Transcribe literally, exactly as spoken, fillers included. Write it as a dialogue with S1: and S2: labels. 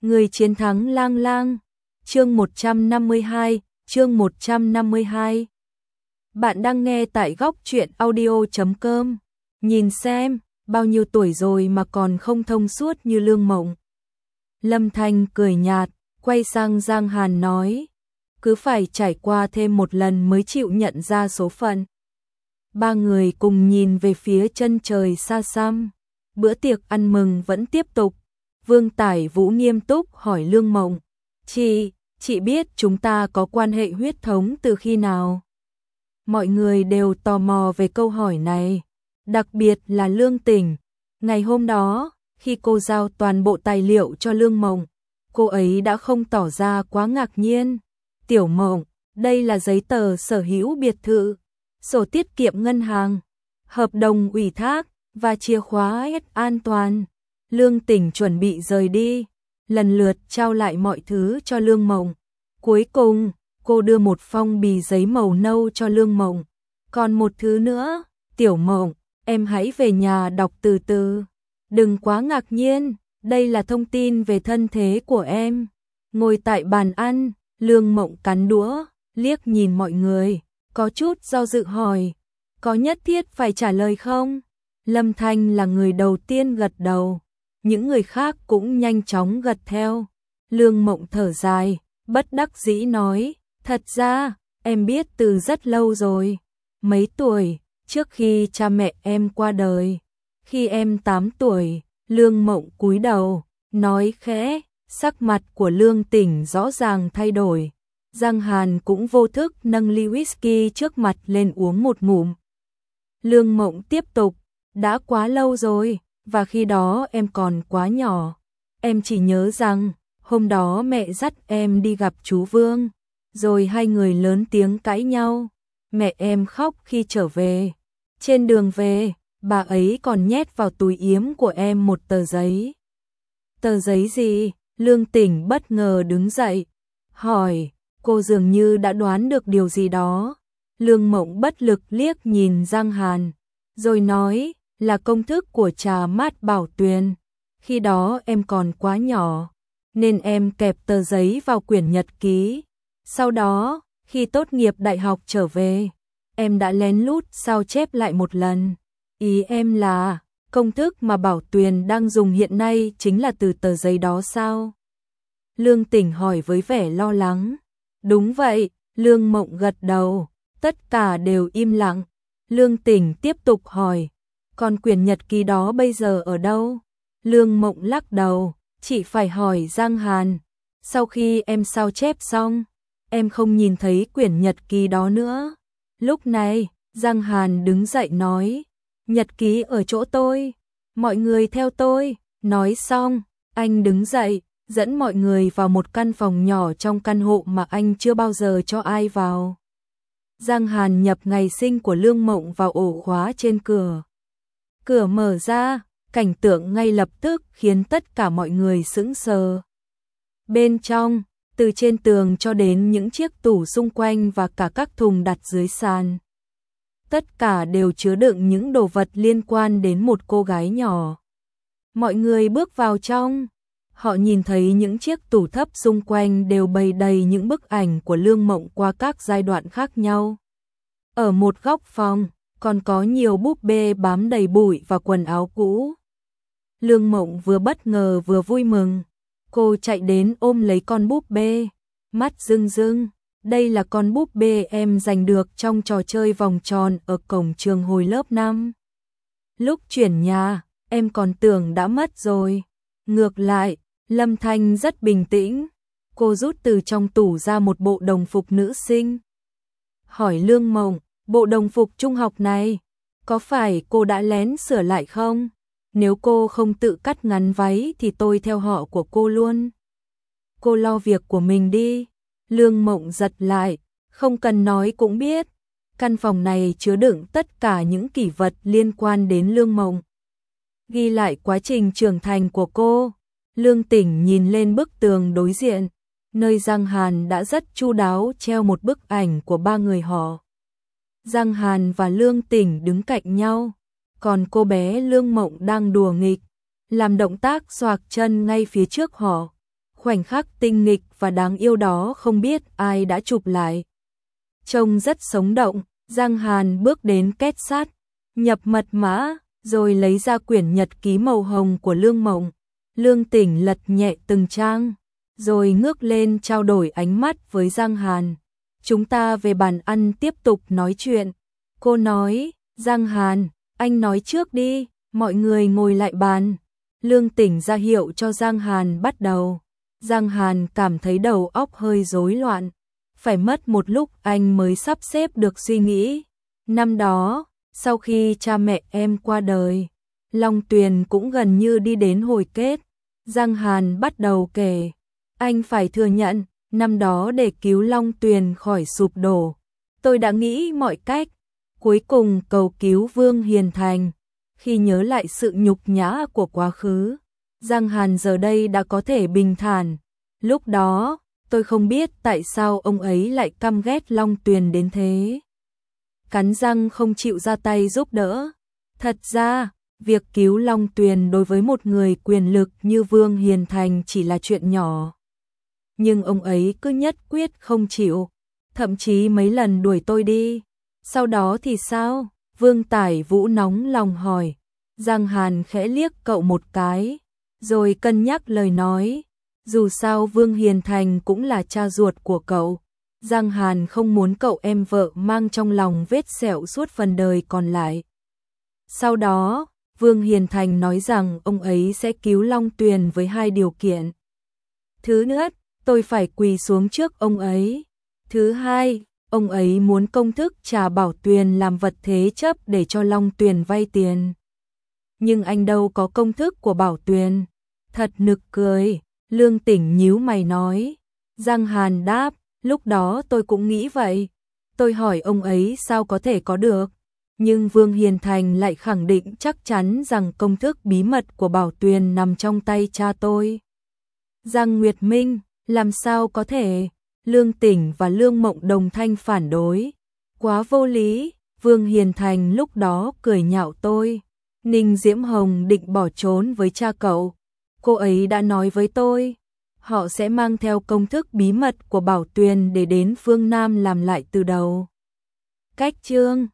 S1: Người chiến thắng lang lang. Chương một trăm năm mươi hai, chương một trăm năm mươi hai. Bạn đang nghe tại góc truyện audio chấm com. Nhìn xem, bao nhiêu tuổi rồi mà còn không thông suốt như Lương Mộng. Lâm Thanh cười nhạt, quay sang Giang Hàn nói, cứ phải trải qua thêm một lần mới chịu nhận ra số phận. Ba người cùng nhìn về phía chân trời xa xăm. Bữa tiệc ăn mừng vẫn tiếp tục. Vương Tải Vũ nghiêm túc hỏi Lương Mộng, Chị, chị biết chúng ta có quan hệ huyết thống từ khi nào? Mọi người đều tò mò về câu hỏi này, đặc biệt là Lương Tỉnh. Ngày hôm đó, khi cô giao toàn bộ tài liệu cho Lương Mộng, cô ấy đã không tỏ ra quá ngạc nhiên. Tiểu Mộng, đây là giấy tờ sở hữu biệt thự, sổ tiết kiệm ngân hàng, hợp đồng ủy thác và chìa khóa hết an toàn. Lương Tỉnh chuẩn bị rời đi, lần lượt trao lại mọi thứ cho Lương Mộng. Cuối cùng, cô đưa một phong bì giấy màu nâu cho Lương Mộng. Còn một thứ nữa, Tiểu Mộng, em hãy về nhà đọc từ từ. Đừng quá ngạc nhiên, đây là thông tin về thân thế của em. Ngồi tại bàn ăn, Lương Mộng cắn đũa, liếc nhìn mọi người, có chút do dự hỏi, có nhất thiết phải trả lời không? Lâm Thanh là người đầu tiên gật đầu. Những người khác cũng nhanh chóng gật theo. Lương Mộng thở dài, bất đắc dĩ nói, thật ra, em biết từ rất lâu rồi. Mấy tuổi, trước khi cha mẹ em qua đời. Khi em tám tuổi, Lương Mộng cúi đầu, nói khẽ, sắc mặt của Lương Tỉnh rõ ràng thay đổi. Giang Hàn cũng vô thức nâng ly whisky trước mặt lên uống một ngụm. Lương Mộng tiếp tục, đã quá lâu rồi. Và khi đó em còn quá nhỏ. Em chỉ nhớ rằng, hôm đó mẹ dắt em đi gặp chú Vương, rồi hai người lớn tiếng cãi nhau. Mẹ em khóc khi trở về. Trên đường về, bà ấy còn nhét vào túi yếm của em một tờ giấy. Tờ giấy gì? Lương Tỉnh bất ngờ đứng dậy, hỏi, cô dường như đã đoán được điều gì đó. Lương Mộng bất lực liếc nhìn Giang Hàn, rồi nói, là công thức của trà mát Bảo Tuyền. Khi đó em còn quá nhỏ, nên em kẹp tờ giấy vào quyển nhật ký. Sau đó, khi tốt nghiệp đại học trở về, em đã lén lút sao chép lại một lần. Ý em là, công thức mà Bảo Tuyền đang dùng hiện nay chính là từ tờ giấy đó sao? Lương Tỉnh hỏi với vẻ lo lắng. Đúng vậy, Lương Mộng gật đầu, tất cả đều im lặng. Lương Tỉnh tiếp tục hỏi, còn quyển nhật ký đó bây giờ ở đâu? Lương Mộng lắc đầu, chỉ phải hỏi Giang Hàn. Sau khi em sao chép xong, em không nhìn thấy quyển nhật ký đó nữa. Lúc này, Giang Hàn đứng dậy nói, nhật ký ở chỗ tôi, mọi người theo tôi. Nói xong, anh đứng dậy, dẫn mọi người vào một căn phòng nhỏ trong căn hộ mà anh chưa bao giờ cho ai vào. Giang Hàn nhập ngày sinh của Lương Mộng vào ổ khóa trên cửa. Cửa mở ra, cảnh tượng ngay lập tức khiến tất cả mọi người sững sờ. Bên trong, từ trên tường cho đến những chiếc tủ xung quanh và cả các thùng đặt dưới sàn, tất cả đều chứa đựng những đồ vật liên quan đến một cô gái nhỏ. Mọi người bước vào trong, họ nhìn thấy những chiếc tủ thấp xung quanh đều bày đầy những bức ảnh của Lương Mộng qua các giai đoạn khác nhau. Ở một góc phòng, còn có nhiều búp bê bám đầy bụi và quần áo cũ. Lương Mộng vừa bất ngờ vừa vui mừng. Cô chạy đến ôm lấy con búp bê, mắt rưng rưng. Đây là con búp bê em giành được trong trò chơi vòng tròn ở cổng trường hồi lớp năm. Lúc chuyển nhà, em còn tưởng đã mất rồi. Ngược lại, Lâm Thanh rất bình tĩnh. Cô rút từ trong tủ ra một bộ đồng phục nữ sinh. Hỏi Lương Mộng, bộ đồng phục trung học này, có phải cô đã lén sửa lại không? Nếu cô không tự cắt ngắn váy thì tôi theo họ của cô luôn. Cô lo việc của mình đi. Lương Mộng giật lại, không cần nói cũng biết. Căn phòng này chứa đựng tất cả những kỷ vật liên quan đến Lương Mộng. Ghi lại quá trình trưởng thành của cô. Lương Tỉnh nhìn lên bức tường đối diện, nơi Giang Hàn đã rất chu đáo treo một bức ảnh của ba người họ. Giang Hàn và Lương Tỉnh đứng cạnh nhau, còn cô bé Lương Mộng đang đùa nghịch, làm động tác xoạc chân ngay phía trước họ. Khoảnh khắc tinh nghịch và đáng yêu đó không biết ai đã chụp lại. Trông rất sống động, Giang Hàn bước đến két sát, nhập mật mã, rồi lấy ra quyển nhật ký màu hồng của Lương Mộng. Lương Tỉnh lật nhẹ từng trang, rồi ngước lên trao đổi ánh mắt với Giang Hàn. Chúng ta về bàn ăn tiếp tục nói chuyện. Cô nói, Giang Hàn, anh nói trước đi, mọi người ngồi lại bàn. Lương Tỉnh ra hiệu cho Giang Hàn bắt đầu. Giang Hàn cảm thấy đầu óc hơi rối loạn. Phải mất một lúc anh mới sắp xếp được suy nghĩ. Năm đó, sau khi cha mẹ em qua đời, Long Tuyền cũng gần như đi đến hồi kết. Giang Hàn bắt đầu kể. Anh phải thừa nhận, năm đó để cứu Long Tuyền khỏi sụp đổ, tôi đã nghĩ mọi cách. Cuối cùng cầu cứu Vương Hiền Thành. Khi nhớ lại sự nhục nhã của quá khứ, Giang Hàn giờ đây đã có thể bình thản. Lúc đó, tôi không biết tại sao ông ấy lại căm ghét Long Tuyền đến thế. Cắn răng không chịu ra tay giúp đỡ. Thật ra, việc cứu Long Tuyền đối với một người quyền lực như Vương Hiền Thành chỉ là chuyện nhỏ. Nhưng ông ấy cứ nhất quyết không chịu, thậm chí mấy lần đuổi tôi đi. Sau đó thì sao? Vương Tải Vũ nóng lòng hỏi. Giang Hàn khẽ liếc cậu một cái, rồi cân nhắc lời nói. Dù sao Vương Hiền Thành cũng là cha ruột của cậu. Giang Hàn không muốn cậu em vợ mang trong lòng vết sẹo suốt phần đời còn lại. Sau đó, Vương Hiền Thành nói rằng ông ấy sẽ cứu Long Tuyền với hai điều kiện. Thứ nhất, tôi phải quỳ xuống trước ông ấy. Thứ hai, ông ấy muốn công thức trả Bảo Tuyền làm vật thế chấp để cho Long Tuyền vay tiền. Nhưng anh đâu có công thức của Bảo Tuyền. Thật nực cười. Lương Tỉnh nhíu mày nói. Giang Hàn đáp, lúc đó tôi cũng nghĩ vậy. Tôi hỏi ông ấy sao có thể có được. Nhưng Vương Hiền Thành lại khẳng định chắc chắn rằng công thức bí mật của Bảo Tuyền nằm trong tay cha tôi. Giang Nguyệt Minh, làm sao có thể? Lương Tỉnh và Lương Mộng đồng thanh phản đối. Quá vô lý, Vương Hiền Thành lúc đó cười nhạo tôi. Ninh Diễm Hồng định bỏ trốn với cha cậu. Cô ấy đã nói với tôi, họ sẽ mang theo công thức bí mật của Bảo Tuyền để đến phương Nam làm lại từ đầu. Cách chương